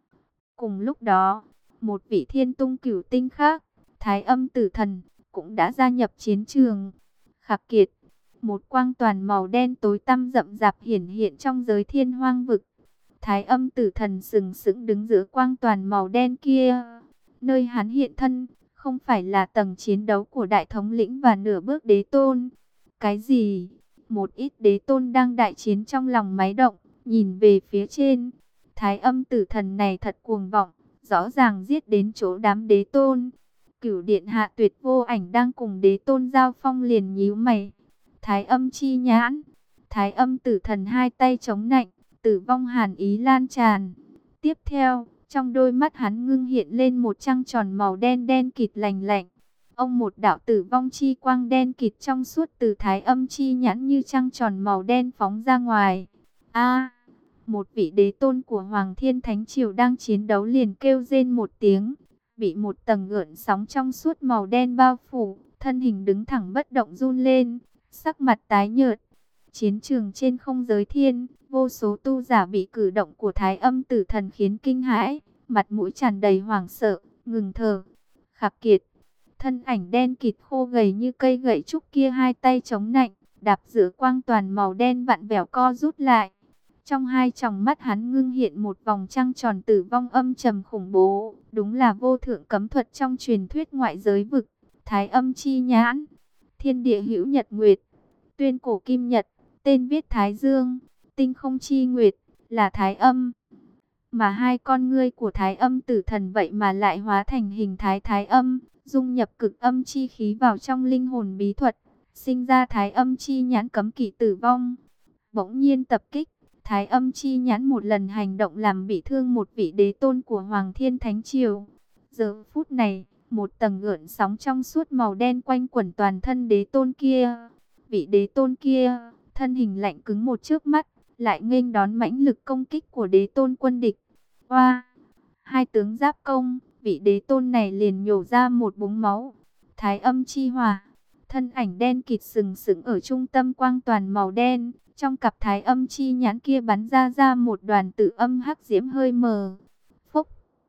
Cùng lúc đó, một vị thiên tung cửu tinh khác, Thái Âm Tử Thần, cũng đã gia nhập chiến trường. Khắc kiệt, một quang toàn màu đen tối tăm rậm rạp hiển hiện trong giới thiên hoang vực. Thái Âm Tử Thần sừng sững đứng giữa quang toàn màu đen kia. Nơi hắn hiện thân, không phải là tầng chiến đấu của đại thống lĩnh và nửa bước đế tôn. Cái gì? Một ít đế tôn đang đại chiến trong lòng máy động, nhìn về phía trên. Thái Âm Tử Thần này thật cuồng vọng, rõ ràng giết đến chỗ đám đế tôn. Cửu điện hạ Tuyệt Vô Ảnh đang cùng đế tôn giao phong liền nhíu mày. Thái Âm chi nhãn, Thái Âm Tử Thần hai tay chống nạnh, tử vong hàn ý lan tràn. Tiếp theo, trong đôi mắt hắn ngưng hiện lên một trăng tròn màu đen đen kịt lành lạnh. Ông một đạo tử vong chi quang đen kịt trong suốt từ Thái Âm chi nhãn như trăng tròn màu đen phóng ra ngoài. A, một vị đế tôn của Hoàng Thiên Thánh Triều đang chiến đấu liền kêu rên một tiếng, bị một tầng gợn sóng trong suốt màu đen bao phủ, thân hình đứng thẳng bất động run lên, sắc mặt tái nhợt. Chiến trường trên không giới thiên, vô số tu giả bị cử động của Thái Âm Tử Thần khiến kinh hãi, mặt mũi tràn đầy hoảng sợ, ngừng thở. Khạc kiệt, thân ảnh đen kịt khô gầy như cây gậy trúc kia hai tay chống nạnh, đạp giữa quang toàn màu đen vặn vẹo co rút lại. Trong hai tròng mắt hắn ngưng hiện một vòng trăng tròn tử vong âm trầm khủng bố, đúng là vô thượng cấm thuật trong truyền thuyết ngoại giới vực, Thái Âm chi nhãn. Thiên địa hữu nhật nguyệt, tuyên cổ kim nhật, tên viết Thái Dương, tinh không chi nguyệt, là Thái Âm. Mà hai con ngươi của Thái Âm tử thần vậy mà lại hóa thành hình thái Thái Âm, dung nhập cực âm chi khí vào trong linh hồn bí thuật, sinh ra Thái Âm chi nhãn cấm kỵ tử vong. Bỗng nhiên tập kích, Thái Âm chi nhãn một lần hành động làm bị thương một vị đế tôn của Hoàng Thiên Thánh Triều. Giờ phút này, một tầng gợn sóng trong suốt màu đen quanh quẩn toàn thân đế tôn kia. Vị đế tôn kia, thân hình lạnh cứng một chớp mắt, lại nghênh đón mãnh lực công kích của đế tôn quân địch. Oa! Hai tướng giáp công, vị đế tôn này liền nhổ ra một búng máu. Thái Âm chi hỏa, thân ảnh đen kịt sừng sững ở trung tâm quang toàn màu đen, trong cặp Thái Âm chi nhãn kia bắn ra ra một đoàn tử âm hắc diễm hơi mờ. Phúc!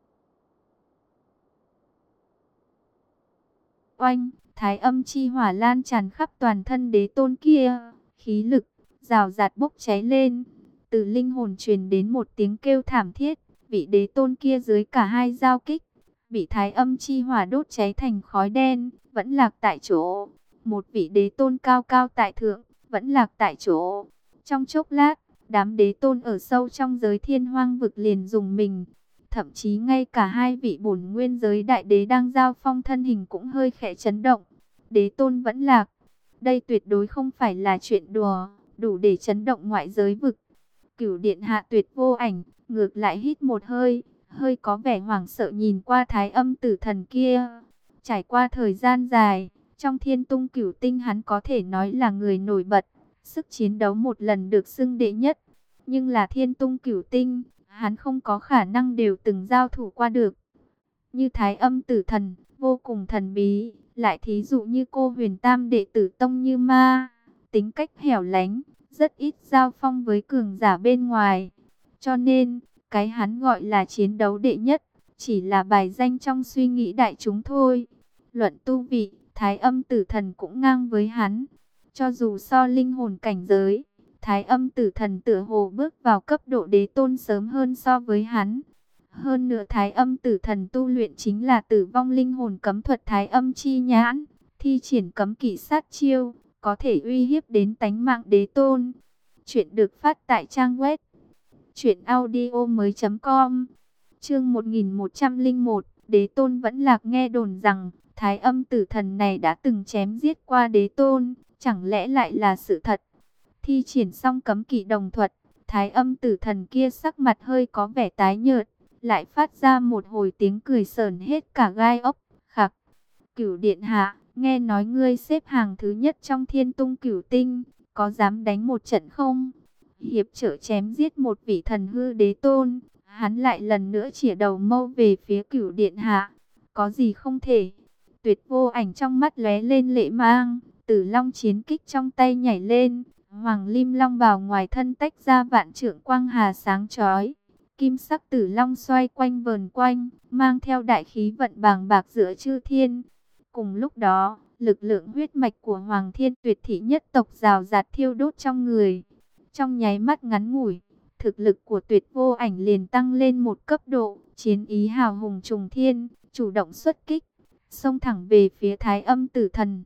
Oanh! Thái Âm chi hỏa lan tràn khắp toàn thân đế tôn kia, khí lực rào rạt bốc cháy lên. Từ linh hồn truyền đến một tiếng kêu thảm thiết, vị đế tôn kia dưới cả hai giao kích, bị Thái Âm chi hỏa đốt cháy thành khói đen, vẫn lạc tại chỗ. Một vị đế tôn cao cao tại thượng, vẫn lạc tại chỗ. Trong chốc lát, đám đế tôn ở sâu trong giới thiên hoang vực liền dùng mình. Thậm chí ngay cả hai vị bổn nguyên giới đại đế đang giao phong thân hình cũng hơi khẽ chấn động. Đế tôn vẫn lạc. Đây tuyệt đối không phải là chuyện đùa, đủ để chấn động ngoại giới vực. Cửu điện hạ Tuyệt Vô Ảnh, ngược lại hít một hơi, hơi có vẻ hoảng sợ nhìn qua Thái Âm tử thần kia. Trải qua thời gian dài, trong Thiên Tung Cửu Tinh hắn có thể nói là người nổi bật, sức chiến đấu một lần được xưng đệ nhất. Nhưng là Thiên Tung Cửu Tinh, hắn không có khả năng đều từng giao thủ qua được. Như Thái Âm tử thần, vô cùng thần bí, lại thí dụ như cô Huyền Tam đệ tử tông Như Ma, tính cách hẻo lánh, rất ít giao phong với cường giả bên ngoài. Cho nên, cái hắn gọi là chiến đấu đệ nhất, chỉ là bài danh trong suy nghĩ đại chúng thôi. Luận tu vị, Thái Âm tử thần cũng ngang với hắn. Cho dù so linh hồn cảnh giới, Thái Âm tử thần tựa hồ bước vào cấp độ đế tôn sớm hơn so với hắn. Hơn nữa Thái Âm tử thần tu luyện chính là tử vong linh hồn cấm thuật Thái Âm chi nhãn, thi triển cấm kỵ sát chiêu, có thể uy hiếp đến tánh mạng đế tôn. Chuyện được phát tại trang web truyện audio mới chấm com. Chương một nghìn một trăm lẻ một, đế tôn vẫn lạc. Nghe đồn rằng Thái Âm tử thần này đã từng chém giết qua đế tôn, chẳng lẽ lại là sự thật? Thi triển xong cấm kỵ đồng thuật, Thái Âm tử thần kia sắc mặt hơi có vẻ tái nhợt, lại phát ra một hồi tiếng cười sờn hết cả gai ốc. Khặc! Cửu điện hạ, nghe nói ngươi xếp hàng thứ nhất trong Thiên Tung Cửu Tinh, có dám đánh một trận không? Hiệp trợ chém giết một vị thần hư đế tôn, hắn lại lần nữa chĩa đầu mâu về phía Cửu điện hạ. Có gì không thể? Tuyệt Vô Ảnh trong mắt lóe lên lệ mang, Tử Long chiến kích trong tay nhảy lên, Hoàng Lim Long bào ngoài thân tách ra vạn trượng quang hà sáng chói. Kim sắc Tử Long xoay quanh vờn quanh, mang theo đại khí vận bàng bạc giữa chư thiên. Cùng lúc đó, lực lượng huyết mạch của Hoàng Thiên Tuyệt Thị nhất tộc rào rạt thiêu đốt trong người. Trong nháy mắt ngắn ngủi, thực lực của Tuyệt Vô Ảnh liền tăng lên một cấp độ, chiến ý hào hùng trùng thiên, chủ động xuất kích, xông thẳng về phía Thái Âm tử thần.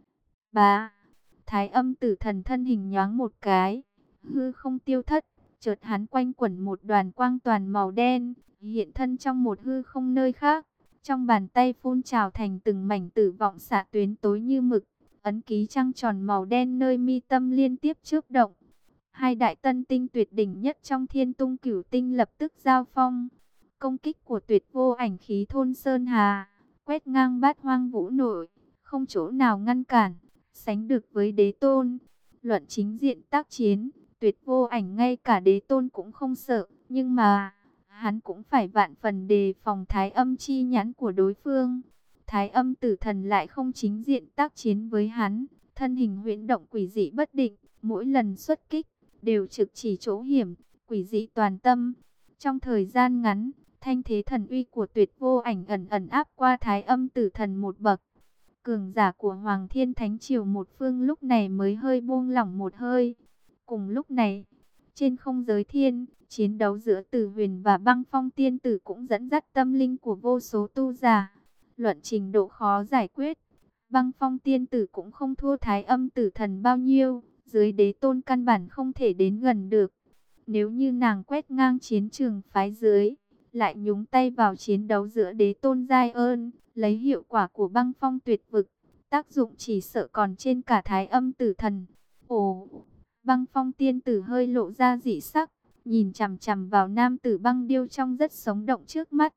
Bá, Thái Âm tử thần thân hình nhoáng một cái, hư không tiêu thất, chợt hắn quanh quẩn một đoàn quang toàn màu đen, hiện thân trong một hư không nơi khác. Trong bàn tay phun trào thành từng mảnh tử vọng xạ tuyến tối như mực, ấn ký trăng tròn màu đen nơi mi tâm liên tiếp chớp động. Hai đại tân tinh tuyệt đỉnh nhất trong Thiên Tung Cửu Tinh lập tức giao phong. Công kích của Tuyệt Vô Ảnh khí thôn sơn hà, quét ngang bát hoang vũ nội, không chỗ nào ngăn cản, sánh được với đế tôn. Luận chính diện tác chiến, Tuyệt Vô Ảnh ngay cả đế tôn cũng không sợ, nhưng mà hắn cũng phải vạn phần đề phòng Thái Âm chi nhãn của đối phương. Thái Âm tử thần lại không chính diện tác chiến với hắn, thân hình huyễn động quỷ dị bất định, mỗi lần xuất kích đều trực chỉ chỗ hiểm, quỷ dị toàn tâm. Trong thời gian ngắn, Thanh thế thần uy của Tuyệt Vô Ảnh ẩn ẩn áp qua Thái Âm Tử Thần một bậc. Cường giả của Hoàng Thiên Thánh Triều một phương lúc này mới hơi buông lỏng một hơi. Cùng lúc này, trên không giới thiên, chiến đấu giữa Tử Huyền và Băng Phong Tiên Tử cũng dẫn dắt tâm linh của vô số tu giả. Luận trình độ khó giải quyết, Băng Phong Tiên Tử cũng không thua Thái Âm Tử Thần bao nhiêu, dưới đế tôn căn bản không thể đến gần được. Nếu như nàng quét ngang chiến trường phái dưới, lại nhúng tay vào chiến đấu giữa đế tôn giai ơn, lấy hiệu quả của Băng Phong Tuyệt Vực, tác dụng chỉ sợ còn trên cả Thái Âm Tử Thần. Ồ, Băng Phong Tiên Tử hơi lộ ra dị sắc, nhìn chằm chằm vào nam tử băng điêu trong rất sống động trước mắt.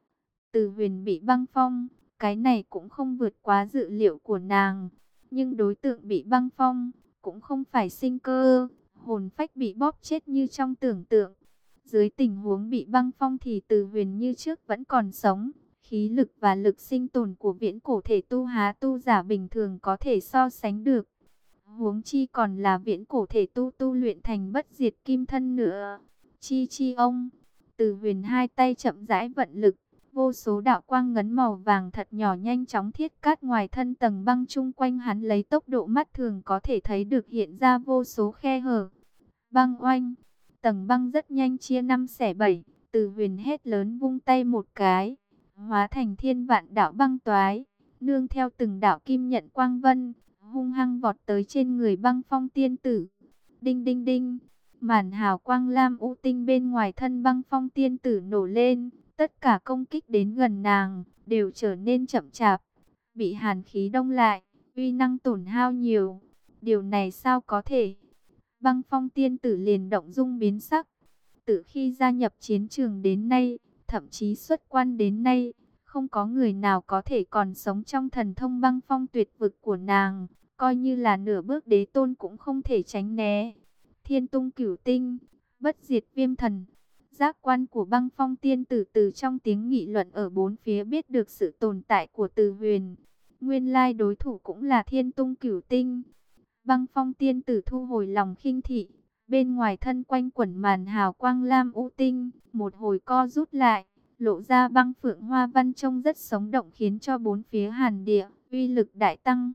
Từ Huyền bị băng phong, cái này cũng không vượt quá dự liệu của nàng, nhưng đối tượng bị băng phong cũng không phải sinh cơ, hồn phách bị bóp chết như trong tưởng tượng. Dưới tình huống bị băng phong thì Từ Huyền như trước vẫn còn sống, khí lực và lực sinh tồn của viễn cổ thể tu há tu giả bình thường có thể so sánh được. Huống chi còn là viễn cổ thể tu tu luyện thành bất diệt kim thân nữa. Chi chi ông, Từ Huyền hai tay chậm rãi vận lực, vô số đạo quang ngấn màu vàng thật nhỏ nhanh chóng thiết cát ngoài thân tầng băng chung quanh hắn lấy tốc độ mắt thường có thể thấy được hiện ra vô số khe hở. Băng oanh, tầng băng rất nhanh chia năm xẻ bảy, Từ Huyền hét lớn vung tay một cái, hóa thành thiên vạn đạo băng toái, nương theo từng đạo kim nhận quang vân, hung hăng vọt tới trên người Băng Phong Tiên Tử. Đinh đinh đinh, màn hào quang lam u tinh bên ngoài thân Băng Phong Tiên Tử nổ lên, tất cả công kích đến gần nàng đều trở nên chậm chạp, bị hàn khí đông lại, uy năng tổn hao nhiều. Điều này sao có thể? Băng Phong Tiên Tử liền động dung biến sắc. Từ khi gia nhập chiến trường đến nay, thậm chí xuất quan đến nay, không có người nào có thể còn sống trong thần thông Băng Phong Tuyệt Vực của nàng, coi như là nửa bước đế tôn cũng không thể tránh né. Thiên tung cửu tinh, bất diệt viêm thần. Giác quan của Băng Phong Tiên Tử từ trong tiếng nghị luận ở bốn phía biết được sự tồn tại của Từ Huyền. Nguyên lai đối thủ cũng là Thiên tung cửu tinh. Băng Phong Tiên Tử thu hồi lòng khinh thị, bên ngoài thân quanh quẩn màn hào quang lam u tinh, một hồi co rút lại, lộ ra băng phượng hoa văn trông rất sống động khiến cho bốn phía hàn địa, uy lực đại tăng.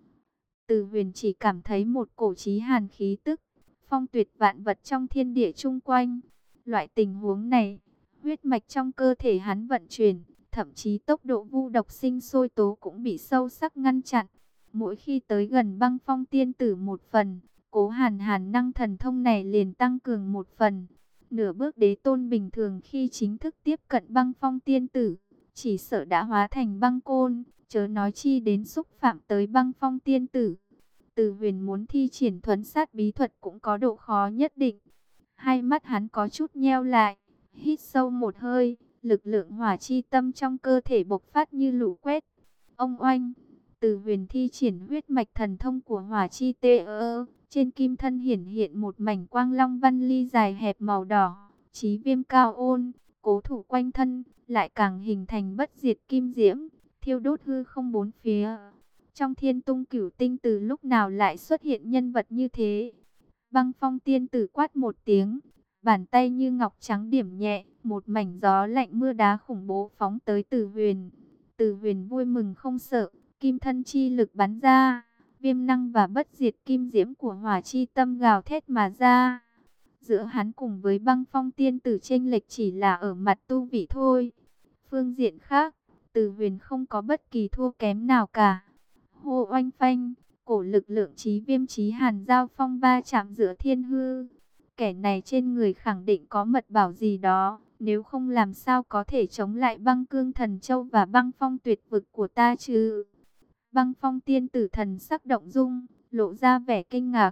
Từ Huyền chỉ cảm thấy một cổ chí hàn khí tức, phong tuyệt vạn vật trong thiên địa chung quanh. Loại tình huống này, huyết mạch trong cơ thể hắn vận chuyển, thậm chí tốc độ vu độc sinh sôi tố cũng bị sâu sắc ngăn chặn. Mỗi khi tới gần Băng Phong Tiên Tử một phần, cố hàn hàn năng thần thông này liền tăng cường một phần. Nửa bước đế tôn bình thường khi chính thức tiếp cận Băng Phong Tiên Tử, chỉ sợ đã hóa thành băng côn, chớ nói chi đến xúc phạm tới Băng Phong Tiên Tử. Từ Huyền muốn thi triển thuấn sát bí thuật cũng có độ khó nhất định. Hai mắt hắn có chút nheo lại, hít sâu một hơi, lực lượng hỏa chi tâm trong cơ thể bộc phát như lũ quét. Ông oanh, Từ Huyền thi triển huyết mạch thần thông của hỏa chi tê ơ, trên kim thân hiển hiện một mảnh quang long văn ly dài hẹp màu đỏ, chí viêm cao ôn, cố thủ quanh thân, lại càng hình thành bất diệt kim diễm, thiêu đốt hư không bốn phía. Trong thiên tung cửu tinh từ lúc nào lại xuất hiện nhân vật như thế? Băng Phong Tiên Tử quát một tiếng, bàn tay như ngọc trắng điểm nhẹ, một mảnh gió lạnh mưa đá khủng bố phóng tới Từ Huyền. Từ Huyền vui mừng không sợ, kim thân chi lực bắn ra, viêm năng và bất diệt kim diễm của hỏa chi tâm gào thét mà ra. Giữa hắn cùng với Băng Phong Tiên Tử chênh lệch chỉ là ở mặt tu vị thôi. Phương diện khác, Từ Huyền không có bất kỳ thua kém nào cả. Hô oanh phanh, cổ lực lượng chí viêm chí hàn giao phong ba chạm giữa thiên hư. Kẻ này trên người khẳng định có mật bảo gì đó, nếu không làm sao có thể chống lại Băng Cương Thần Châu và Băng Phong Tuyệt Vực của ta chứ? Băng Phong Tiên Tử thần sắc động dung, lộ ra vẻ kinh ngạc.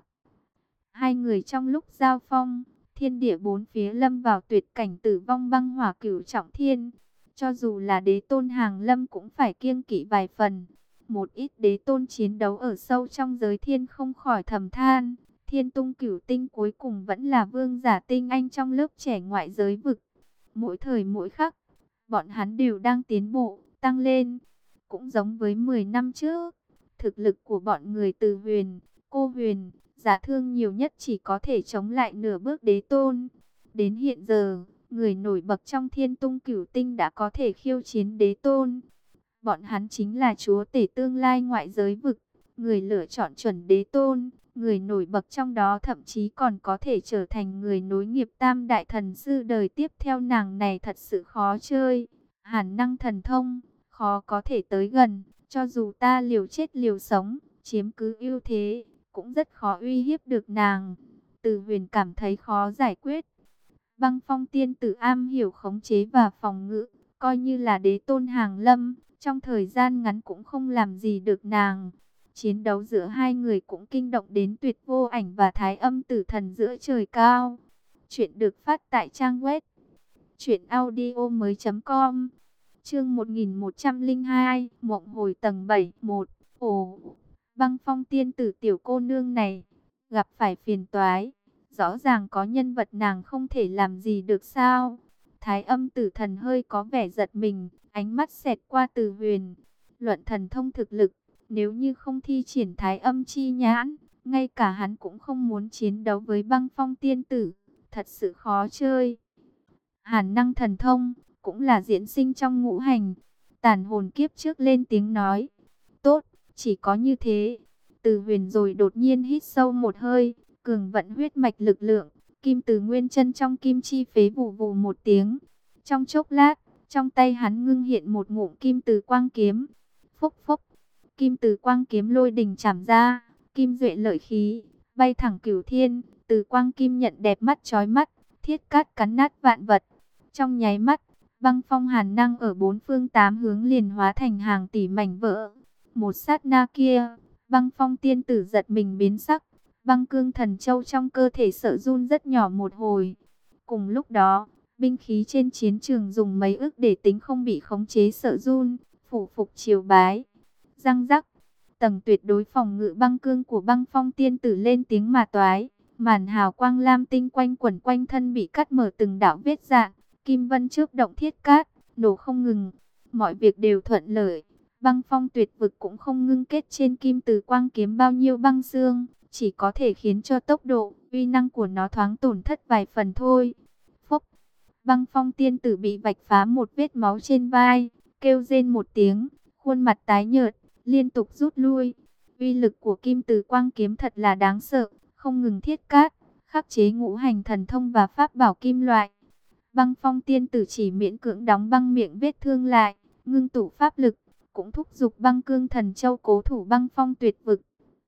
Hai người trong lúc giao phong, thiên địa bốn phía lâm vào tuyệt cảnh tử vong băng hỏa cửu trọng thiên. Cho dù là đế tôn hàng lâm cũng phải kiêng kỵ vài phần. Một ít đế tôn chiến đấu ở sâu trong giới thiên không khỏi thầm than. Thiên tung cửu tinh cuối cùng vẫn là vương giả tinh anh trong lớp trẻ ngoại giới vực. Mỗi thời mỗi khắc, bọn hắn đều đang tiến bộ, tăng lên. Cũng giống với mười năm trước, thực lực của bọn người Từ Huyền, Cô Huyền, Giả Thương nhiều nhất chỉ có thể chống lại nửa bước đế tôn. Đến hiện giờ, người nổi bật trong thiên tung cửu tinh đã có thể khiêu chiến đế tôn. Bọn hắn chính là chúa tể tương lai ngoại giới vực, người lựa chọn chuẩn đế tôn, người nổi bật trong đó thậm chí còn có thể trở thành người nối nghiệp tam đại thần sư đời tiếp theo. Nàng này thật sự khó chơi, hàn năng thần thông, khó có thể tới gần, cho dù ta liều chết liều sống, chiếm cứ ưu thế, cũng rất khó uy hiếp được nàng. Từ Huyền cảm thấy khó giải quyết. Băng Phong tiên tử am hiểu khống chế và phòng ngự, coi như là đế tôn hàng lâm, trong thời gian ngắn cũng không làm gì được nàng. Chiến đấu giữa hai người cũng kinh động đến Tuyệt Vô Ảnh và Thái Âm Tử Thần giữa trời cao. Chuyện được phát tại trang web truyện audio mới chấm com. Chương một nghìn một trăm lẻ hai, Mộng hồi tầng bảy, một. Ồ, Băng Phong tiên tử tiểu cô nương này gặp phải phiền toái. Rõ ràng có nhân vật nàng không thể làm gì được sao? Thái Âm Tử Thần hơi có vẻ giật mình, ánh mắt xẹt qua Từ Huyền. Luận thần thông thực lực, nếu như không thi triển Thái Âm chi nhãn, ngay cả hắn cũng không muốn chiến đấu với Băng Phong tiên tử, thật sự khó chơi. Hàn năng thần thông cũng là diễn sinh trong ngũ hành. Tàn hồn kiếp trước lên tiếng nói, tốt, chỉ có như thế. Từ Huyền rồi đột nhiên hít sâu một hơi, cường vận huyết mạch lực lượng, kim từ nguyên chân trong kim chi phế vù vù một tiếng. Trong chốc lát, trong tay hắn ngưng hiện một ngụm kim từ quang kiếm. Phốc phốc, kim từ quang kiếm lôi đình chảm ra, kim duệ lợi khí, bay thẳng cửu thiên. Từ quang kim nhận đẹp mắt chói mắt, thiết cát cắn nát vạn vật. Trong nháy mắt, băng phong hàn năng ở bốn phương tám hướng liền hóa thành hàng tỷ mảnh vỡ. Một sát na kia, băng phong tiên tử giật mình biến sắc. Băng cương thần châu trong cơ thể sợ run rất nhỏ một hồi. Cùng lúc đó, binh khí trên chiến trường dùng mấy ức để tính không bị khống chế sợ run, phủ phục triều bái. Răng rắc, tầng tuyệt đối phòng ngự băng cương của băng phong tiên tử lên tiếng mà toái. Màn hào quang lam tinh quanh quẩn quanh thân bị cắt mở từng đạo vết rạn. Kim vân trước động thiết cát, nổ không ngừng. Mọi việc đều thuận lợi. Băng phong tuyệt vực cũng không ngưng kết trên kim từ quang kiếm bao nhiêu băng xương, chỉ có thể khiến cho tốc độ, uy năng của nó thoáng tổn thất vài phần thôi. Phốc, băng phong tiên tử bị vạch phá một vết máu trên vai, kêu rên một tiếng, khuôn mặt tái nhợt, liên tục rút lui. Uy lực của kim từ quang kiếm thật là đáng sợ, không ngừng thiết cát, khắc chế ngũ hành thần thông và pháp bảo kim loại. Băng phong tiên tử chỉ miễn cưỡng đóng băng miệng vết thương lại, ngưng tụ pháp lực, cũng thúc giục băng cương thần châu cố thủ băng phong tuyệt vực.